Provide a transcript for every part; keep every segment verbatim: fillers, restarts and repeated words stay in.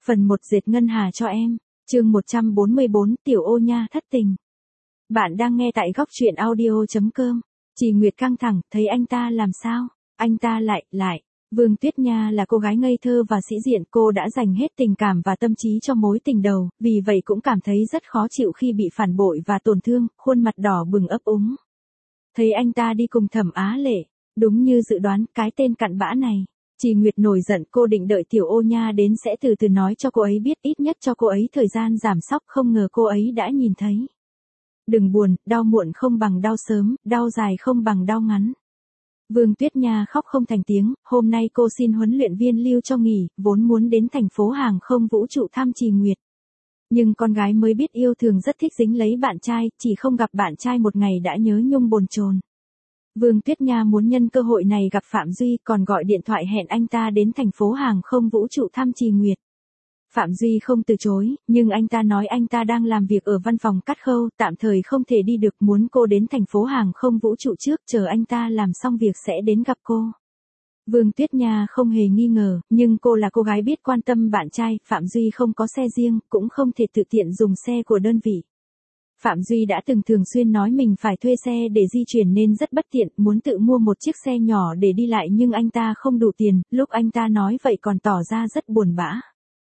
Phần một dệt ngân hà cho em, chương một trăm bốn mươi bốn Tiểu Ô Nha thất tình. Bạn đang nghe tại góc truyện audio chấm com. Chị Nguyệt căng thẳng, thấy anh ta làm sao? Anh ta lại, lại. Vương Tuyết Nha là cô gái ngây thơ và sĩ diện, cô đã dành hết tình cảm và tâm trí cho mối tình đầu, vì vậy cũng cảm thấy rất khó chịu khi bị phản bội và tổn thương, khuôn mặt đỏ bừng ấp úng. Thấy anh ta đi cùng Thẩm Á Lệ, đúng như dự đoán, cái tên cặn bã này. Chị Nguyệt nổi giận, cô định đợi Tiểu Ô Nha đến sẽ từ từ nói cho cô ấy biết, ít nhất cho cô ấy thời gian giảm sóc, không ngờ cô ấy đã nhìn thấy. Đừng buồn, đau muộn không bằng đau sớm, đau dài không bằng đau ngắn. Vương Tuyết Nha khóc không thành tiếng, hôm nay cô xin huấn luyện viên lưu cho nghỉ, vốn muốn đến thành phố hàng không vũ trụ thăm Chị Nguyệt. Nhưng con gái mới biết yêu thường rất thích dính lấy bạn trai, chỉ không gặp bạn trai một ngày đã nhớ nhung bồn chồn. Vương Tuyết Nha muốn nhân cơ hội này gặp Phạm Duy, còn gọi điện thoại hẹn anh ta đến thành phố hàng không vũ trụ thăm Chị Nguyệt. Phạm Duy không từ chối, nhưng anh ta nói anh ta đang làm việc ở văn phòng cắt khâu, tạm thời không thể đi được, muốn cô đến thành phố hàng không vũ trụ trước, chờ anh ta làm xong việc sẽ đến gặp cô. Vương Tuyết Nha không hề nghi ngờ, nhưng cô là cô gái biết quan tâm bạn trai, Phạm Duy không có xe riêng, cũng không thể tự tiện dùng xe của đơn vị. Phạm Duy đã từng thường xuyên nói mình phải thuê xe để di chuyển nên rất bất tiện, muốn tự mua một chiếc xe nhỏ để đi lại nhưng anh ta không đủ tiền, lúc anh ta nói vậy còn tỏ ra rất buồn bã.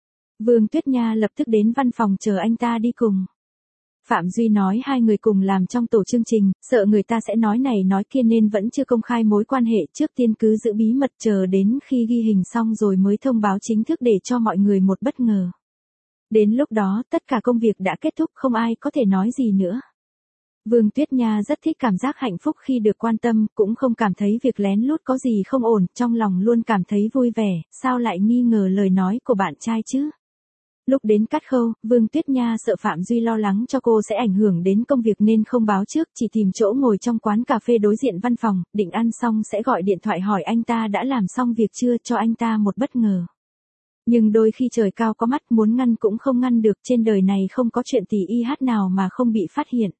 Vương Tuyết Nha lập tức đến văn phòng chờ anh ta đi cùng. Phạm Duy nói hai người cùng làm trong tổ chương trình, sợ người ta sẽ nói này nói kia nên vẫn chưa công khai mối quan hệ, trước tiên cứ giữ bí mật, chờ đến khi ghi hình xong rồi mới thông báo chính thức để cho mọi người một bất ngờ. Đến lúc đó, tất cả công việc đã kết thúc, không ai có thể nói gì nữa. Vương Tuyết Nha rất thích cảm giác hạnh phúc khi được quan tâm, cũng không cảm thấy việc lén lút có gì không ổn, trong lòng luôn cảm thấy vui vẻ, sao lại nghi ngờ lời nói của bạn trai chứ? Lúc đến cắt khâu, Vương Tuyết Nha sợ Phạm Duy lo lắng cho cô sẽ ảnh hưởng đến công việc nên không báo trước, chỉ tìm chỗ ngồi trong quán cà phê đối diện văn phòng, định ăn xong sẽ gọi điện thoại hỏi anh ta đã làm xong việc chưa, cho anh ta một bất ngờ. Nhưng đôi khi trời cao có mắt, muốn ngăn cũng không ngăn được, trên đời này không có chuyện tỉ y hát nào mà không bị phát hiện.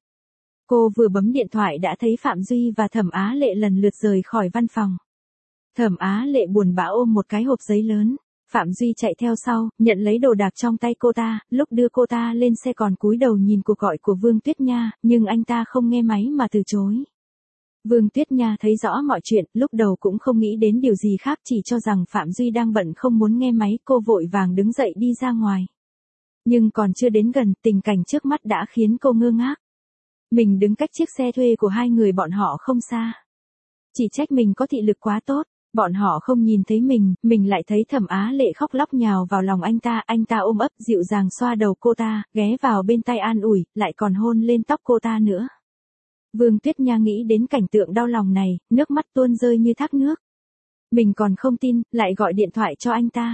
Cô vừa bấm điện thoại đã thấy Phạm Duy và Thẩm Á Lệ lần lượt rời khỏi văn phòng. Thẩm Á Lệ buồn bã ôm một cái hộp giấy lớn. Phạm Duy chạy theo sau, nhận lấy đồ đạc trong tay cô ta, lúc đưa cô ta lên xe còn cúi đầu nhìn cuộc gọi của Vương Tuyết Nha, nhưng anh ta không nghe máy mà từ chối. Vương Tuyết Nha thấy rõ mọi chuyện, lúc đầu cũng không nghĩ đến điều gì khác, chỉ cho rằng Phạm Duy đang bận không muốn nghe máy, cô vội vàng đứng dậy đi ra ngoài. Nhưng còn chưa đến gần, tình cảnh trước mắt đã khiến cô ngơ ngác. Mình đứng cách chiếc xe thuê của hai người bọn họ không xa. Chỉ trách mình có thị lực quá tốt. Bọn họ không nhìn thấy mình, mình lại thấy Thẩm Á Lệ khóc lóc nhào vào lòng anh ta, anh ta ôm ấp dịu dàng xoa đầu cô ta, ghé vào bên tai an ủi, lại còn hôn lên tóc cô ta nữa. Vương Tuyết Nha nghĩ đến cảnh tượng đau lòng này, nước mắt tuôn rơi như thác nước. Mình còn không tin, lại gọi điện thoại cho anh ta.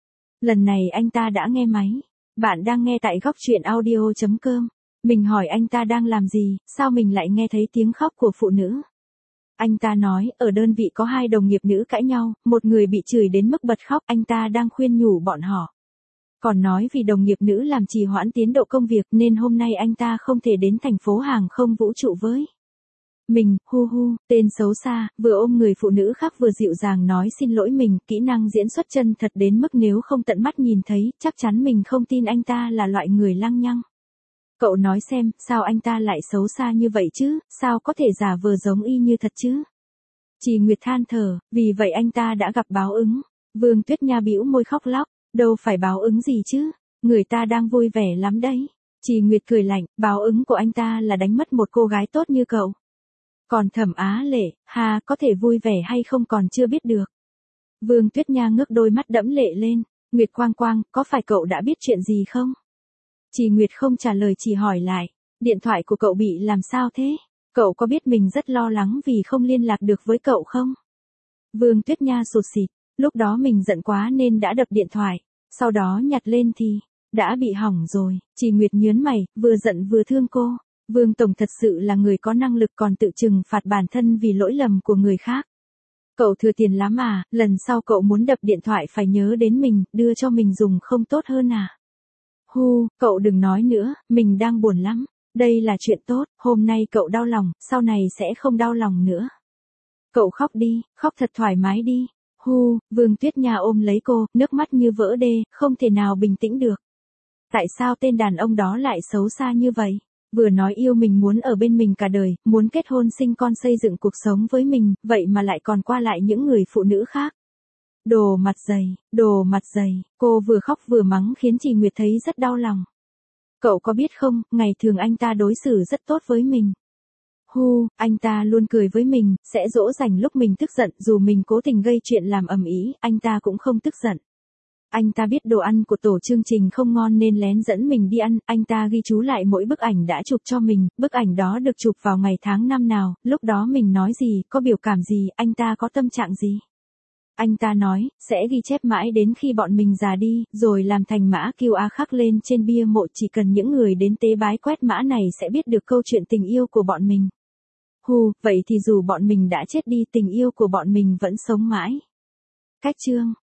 Lần này anh ta đã nghe máy. Bạn đang nghe tại góc truyện audio chấm com. Mình hỏi anh ta đang làm gì, sao mình lại nghe thấy tiếng khóc của phụ nữ. Anh ta nói, ở đơn vị có hai đồng nghiệp nữ cãi nhau, một người bị chửi đến mức bật khóc, anh ta đang khuyên nhủ bọn họ. Còn nói vì đồng nghiệp nữ làm trì hoãn tiến độ công việc nên hôm nay anh ta không thể đến thành phố hàng không vũ trụ với mình, hu hu, tên xấu xa, vừa ôm người phụ nữ khác vừa dịu dàng nói xin lỗi mình, kỹ năng diễn xuất chân thật đến mức nếu không tận mắt nhìn thấy, chắc chắn mình không tin anh ta là loại người lăng nhăng. Cậu nói xem, sao anh ta lại xấu xa như vậy chứ, sao có thể giả vờ giống y như thật chứ? Chị Nguyệt than thở, vì vậy anh ta đã gặp báo ứng. Vương Tuyết Nha bĩu môi khóc lóc, đâu phải báo ứng gì chứ, người ta đang vui vẻ lắm đấy. Chị Nguyệt cười lạnh, báo ứng của anh ta là đánh mất một cô gái tốt như cậu. Còn Thẩm Á Lệ, ha, có thể vui vẻ hay không còn chưa biết được. Vương Tuyết Nha ngước đôi mắt đẫm lệ lên, Nguyệt Quang Quang, có phải cậu đã biết chuyện gì không? Chị Nguyệt không trả lời, chỉ hỏi lại, điện thoại của cậu bị làm sao thế? Cậu có biết mình rất lo lắng vì không liên lạc được với cậu không? Vương Tuyết Nha sụt sịt, lúc đó mình giận quá nên đã đập điện thoại, sau đó nhặt lên thì, đã bị hỏng rồi. Chị Nguyệt nhớn mày, vừa giận vừa thương cô. Vương Tổng thật sự là người có năng lực còn tự trừng phạt bản thân vì lỗi lầm của người khác. Cậu thừa tiền lắm à, lần sau cậu muốn đập điện thoại phải nhớ đến mình, đưa cho mình dùng không tốt hơn à? Hu, cậu đừng nói nữa, mình đang buồn lắm. Đây là chuyện tốt, hôm nay cậu đau lòng, sau này sẽ không đau lòng nữa. Cậu khóc đi, khóc thật thoải mái đi. Hu, Vương Tuyết Nha ôm lấy cô, nước mắt như vỡ đê, không thể nào bình tĩnh được. Tại sao tên đàn ông đó lại xấu xa như vậy? Vừa nói yêu mình muốn ở bên mình cả đời, muốn kết hôn sinh con xây dựng cuộc sống với mình, vậy mà lại còn qua lại những người phụ nữ khác. Đồ mặt dày, đồ mặt dày, cô vừa khóc vừa mắng khiến chị Nguyệt thấy rất đau lòng. Cậu có biết không, ngày thường anh ta đối xử rất tốt với mình. Hu, anh ta luôn cười với mình, sẽ dỗ dành lúc mình tức giận, dù mình cố tình gây chuyện làm ầm ĩ, anh ta cũng không tức giận. Anh ta biết đồ ăn của tổ chương trình không ngon nên lén dẫn mình đi ăn, anh ta ghi chú lại mỗi bức ảnh đã chụp cho mình, bức ảnh đó được chụp vào ngày tháng năm nào, lúc đó mình nói gì, có biểu cảm gì, anh ta có tâm trạng gì. Anh ta nói, sẽ ghi chép mãi đến khi bọn mình già đi, rồi làm thành mã quy rờ khắc lên trên bia mộ, chỉ cần những người đến tế bái quét mã này sẽ biết được câu chuyện tình yêu của bọn mình. Hù, vậy thì dù bọn mình đã chết đi tình yêu của bọn mình vẫn sống mãi. Cách chương